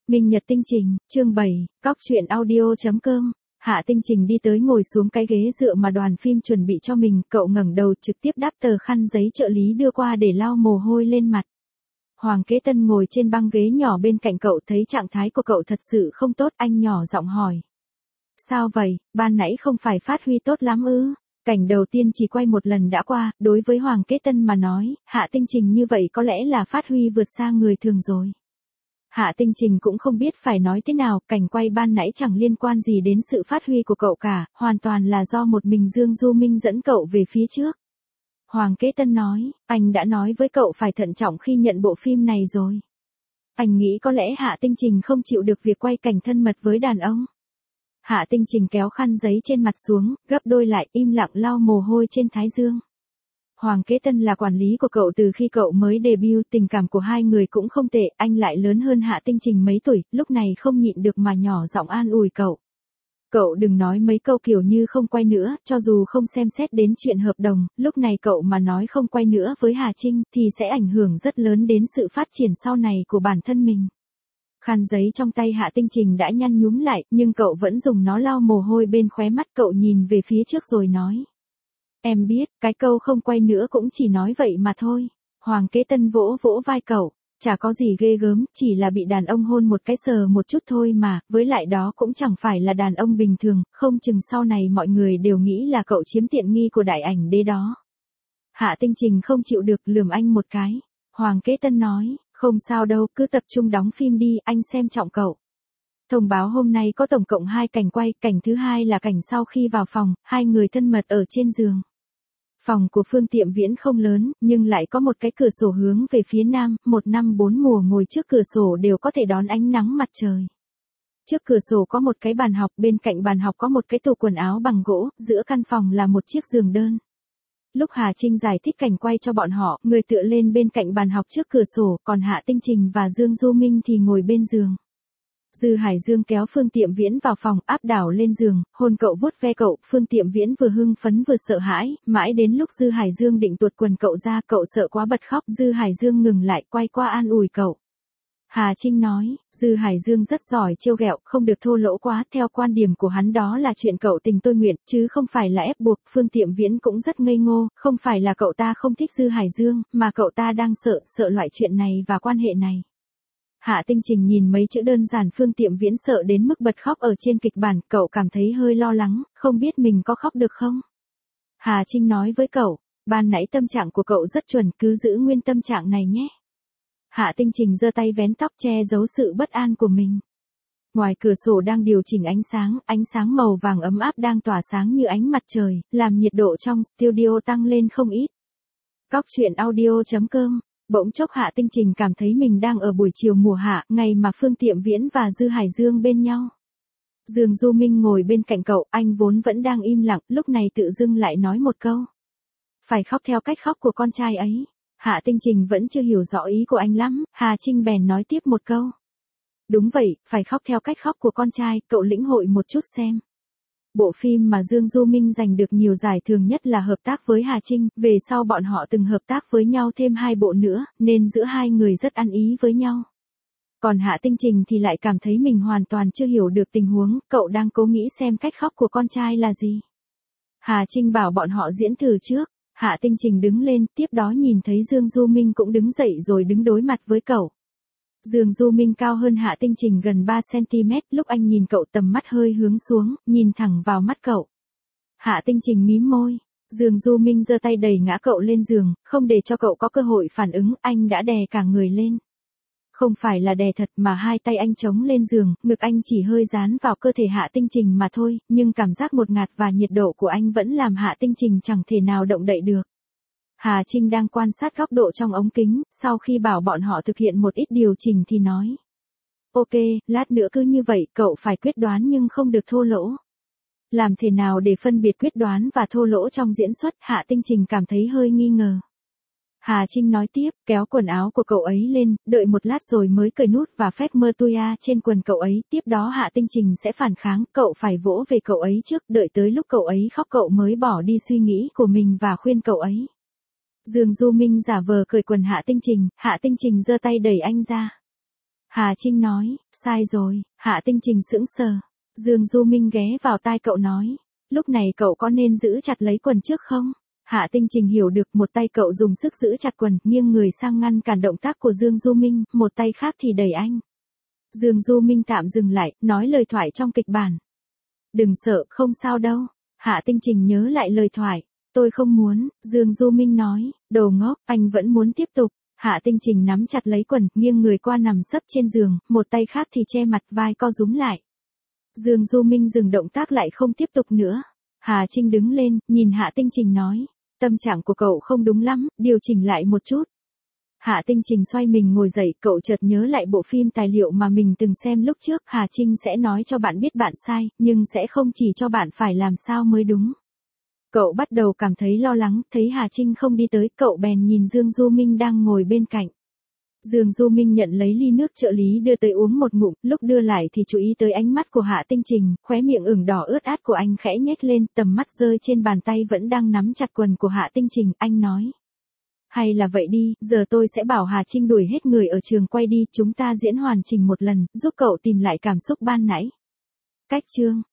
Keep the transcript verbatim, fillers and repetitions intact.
Minh Nhật Tinh Trình, chương bảy, cóc truyện audio chấm com. Hạ Tinh Trình đi tới ngồi xuống cái ghế dựa mà đoàn phim chuẩn bị cho mình, cậu ngẩng đầu trực tiếp đắp tờ khăn giấy trợ lý đưa qua để lau mồ hôi lên mặt. Hoàng Kế Tân ngồi trên băng ghế nhỏ bên cạnh cậu, thấy trạng thái của cậu thật sự không tốt, anh nhỏ giọng hỏi. Sao vậy, ban nãy không phải phát huy tốt lắm ư? Cảnh đầu tiên chỉ quay một lần đã qua, đối với Hoàng Kế Tân mà nói, Hạ Tinh Trình như vậy có lẽ là phát huy vượt xa người thường rồi. Hạ Tinh Trình cũng không biết phải nói thế nào, cảnh quay ban nãy chẳng liên quan gì đến sự phát huy của cậu cả, hoàn toàn là do một mình Dương Du Minh dẫn cậu về phía trước. Hoàng Kế Tân nói, anh đã nói với cậu phải thận trọng khi nhận bộ phim này rồi. Anh nghĩ có lẽ Hạ Tinh Trình không chịu được việc quay cảnh thân mật với đàn ông. Hạ Tinh Trình kéo khăn giấy trên mặt xuống, gấp đôi lại, im lặng lau mồ hôi trên thái dương. Hoàng Kế Tân là quản lý của cậu từ khi cậu mới debut, tình cảm của hai người cũng không tệ, anh lại lớn hơn Hạ Tinh Trình mấy tuổi, lúc này không nhịn được mà nhỏ giọng an ủi cậu. Cậu đừng nói mấy câu kiểu như không quay nữa, cho dù không xem xét đến chuyện hợp đồng, lúc này cậu mà nói không quay nữa với Hà Trinh thì sẽ ảnh hưởng rất lớn đến sự phát triển sau này của bản thân mình. Khăn giấy trong tay Hạ Tinh Trình đã nhăn nhúm lại, nhưng cậu vẫn dùng nó lau mồ hôi bên khóe mắt, cậu nhìn về phía trước rồi nói. Em biết, cái câu không quay nữa cũng chỉ nói vậy mà thôi. Hoàng Kế Tân vỗ vỗ vai cậu, chả có gì ghê gớm, chỉ là bị đàn ông hôn một cái sờ một chút thôi mà, với lại đó cũng chẳng phải là đàn ông bình thường, không chừng sau này mọi người đều nghĩ là cậu chiếm tiện nghi của đại ảnh đế đó. Hạ Tinh Trình không chịu được, lườm anh một cái. Hoàng Kế Tân nói, không sao đâu, cứ tập trung đóng phim đi, anh xem trọng cậu. Thông báo hôm nay có tổng cộng hai cảnh quay, cảnh thứ hai là cảnh sau khi vào phòng, hai người thân mật ở trên giường. Phòng của Phương Tiệm Viễn không lớn, nhưng lại có một cái cửa sổ hướng về phía nam, một năm bốn mùa ngồi trước cửa sổ đều có thể đón ánh nắng mặt trời. Trước cửa sổ có một cái bàn học, bên cạnh bàn học có một cái tủ quần áo bằng gỗ, giữa căn phòng là một chiếc giường đơn. Lúc Hà Trinh giải thích cảnh quay cho bọn họ, người tựa lên bên cạnh bàn học trước cửa sổ, còn Hạ Tinh Trình và Dương Du Minh thì ngồi bên giường. Dư Hải Dương kéo Phương Tiệm Viễn vào phòng, áp đảo lên giường, hôn cậu, vuốt ve cậu, Phương Tiệm Viễn vừa hưng phấn vừa sợ hãi, mãi đến lúc Dư Hải Dương định tuột quần cậu ra, cậu sợ quá bật khóc, Dư Hải Dương ngừng lại, quay qua an ủi cậu. Hà Trinh nói, Dư Hải Dương rất giỏi trêu ghẹo, không được thô lỗ quá, theo quan điểm của hắn đó là chuyện cậu tình tôi nguyện, chứ không phải là ép buộc. Phương Tiệm Viễn cũng rất ngây ngô, không phải là cậu ta không thích Dư Hải Dương, mà cậu ta đang sợ, sợ loại chuyện này và quan hệ này. Hạ Tinh Trình nhìn mấy chữ đơn giản Phương Tiệm Viễn sợ đến mức bật khóc ở trên kịch bản, cậu cảm thấy hơi lo lắng, không biết mình có khóc được không? Hà Trinh nói với cậu, ban nãy tâm trạng của cậu rất chuẩn, cứ giữ nguyên tâm trạng này nhé. Hạ Tinh Trình giơ tay vén tóc che giấu sự bất an của mình. Ngoài cửa sổ đang điều chỉnh ánh sáng, ánh sáng màu vàng ấm áp đang tỏa sáng như ánh mặt trời, làm nhiệt độ trong studio tăng lên không ít. cóc truyện audio chấm com. Bỗng chốc Hạ Tinh Trình cảm thấy mình đang ở buổi chiều mùa hạ, ngày mà Phương Tiệm Viễn và Dư Hải Dương bên nhau. Dương Du Minh ngồi bên cạnh cậu, anh vốn vẫn đang im lặng, lúc này tự dưng lại nói một câu. Phải khóc theo cách khóc của con trai ấy. Hạ Tinh Trình vẫn chưa hiểu rõ ý của anh lắm, Hà Trinh bèn nói tiếp một câu. Đúng vậy, phải khóc theo cách khóc của con trai, cậu lĩnh hội một chút xem. Bộ phim mà Dương Du Minh giành được nhiều giải thưởng nhất là hợp tác với Hà Trinh, về sau bọn họ từng hợp tác với nhau thêm hai bộ nữa, nên giữa hai người rất ăn ý với nhau. Còn Hạ Tinh Trình thì lại cảm thấy mình hoàn toàn chưa hiểu được tình huống, cậu đang cố nghĩ xem cách khóc của con trai là gì. Hà Trinh bảo bọn họ diễn thử trước, Hạ Tinh Trình đứng lên, tiếp đó nhìn thấy Dương Du Minh cũng đứng dậy rồi đứng đối mặt với cậu. Dương Du Minh cao hơn Hạ Tinh Trình gần ba xăng ti mét, lúc anh nhìn cậu tầm mắt hơi hướng xuống, nhìn thẳng vào mắt cậu. Hạ Tinh Trình mím môi, Dương Du Minh giơ tay đẩy ngã cậu lên giường, không để cho cậu có cơ hội phản ứng, anh đã đè cả người lên. Không phải là đè thật mà hai tay anh chống lên giường, ngực anh chỉ hơi dán vào cơ thể Hạ Tinh Trình mà thôi, nhưng cảm giác ngột ngạt và nhiệt độ của anh vẫn làm Hạ Tinh Trình chẳng thể nào động đậy được. Hà Trinh đang quan sát góc độ trong ống kính, sau khi bảo bọn họ thực hiện một ít điều chỉnh thì nói. Ok, lát nữa cứ như vậy, cậu phải quyết đoán nhưng không được thô lỗ. Làm thế nào để phân biệt quyết đoán và thô lỗ trong diễn xuất, Hạ Tinh Trình cảm thấy hơi nghi ngờ. Hà Trinh nói tiếp, kéo quần áo của cậu ấy lên, đợi một lát rồi mới cởi nút và phép mơ tuya trên quần cậu ấy, tiếp đó Hạ Tinh Trình sẽ phản kháng, cậu phải vỗ về cậu ấy trước, đợi tới lúc cậu ấy khóc cậu mới bỏ đi suy nghĩ của mình và khuyên cậu ấy. Dương Du Minh giả vờ cởi quần Hạ Tinh Trình, Hạ Tinh Trình giơ tay đẩy anh ra. Hà Trinh nói, sai rồi. Hạ Tinh Trình sững sờ. Dương Du Minh ghé vào tai cậu nói, lúc này cậu có nên giữ chặt lấy quần trước không? Hạ Tinh Trình hiểu được, một tay cậu dùng sức giữ chặt quần, nghiêng người sang ngăn cản động tác của Dương Du Minh, một tay khác thì đẩy anh. Dương Du Minh tạm dừng lại, nói lời thoại trong kịch bản. Đừng sợ, không sao đâu. Hạ Tinh Trình nhớ lại lời thoại. Tôi không muốn, Dương Du Minh nói, đồ ngốc, anh vẫn muốn tiếp tục. Hạ Tinh Trình nắm chặt lấy quần, nghiêng người qua nằm sấp trên giường, một tay khác thì che mặt, vai co rúm lại. Dương Du Minh dừng động tác lại không tiếp tục nữa. Hà Trinh đứng lên, nhìn Hạ Tinh Trình nói, tâm trạng của cậu không đúng lắm, điều chỉnh lại một chút. Hạ Tinh Trình xoay mình ngồi dậy, cậu chợt nhớ lại bộ phim tài liệu mà mình từng xem lúc trước. Hà Trinh sẽ nói cho bạn biết bạn sai, nhưng sẽ không chỉ cho bạn phải làm sao mới đúng. Cậu bắt đầu cảm thấy lo lắng, thấy Hà Trinh không đi tới, cậu bèn nhìn Dương Du Minh đang ngồi bên cạnh. Dương Du Minh nhận lấy ly nước trợ lý đưa tới uống một ngụm, lúc đưa lại thì chú ý tới ánh mắt của Hạ Tinh Trình, khóe miệng ửng đỏ ướt át của anh khẽ nhếch lên, tầm mắt rơi trên bàn tay vẫn đang nắm chặt quần của Hạ Tinh Trình, anh nói. Hay là vậy đi, giờ tôi sẽ bảo Hà Trinh đuổi hết người ở trường quay đi, chúng ta diễn hoàn chỉnh một lần, giúp cậu tìm lại cảm xúc ban nãy. Cách chương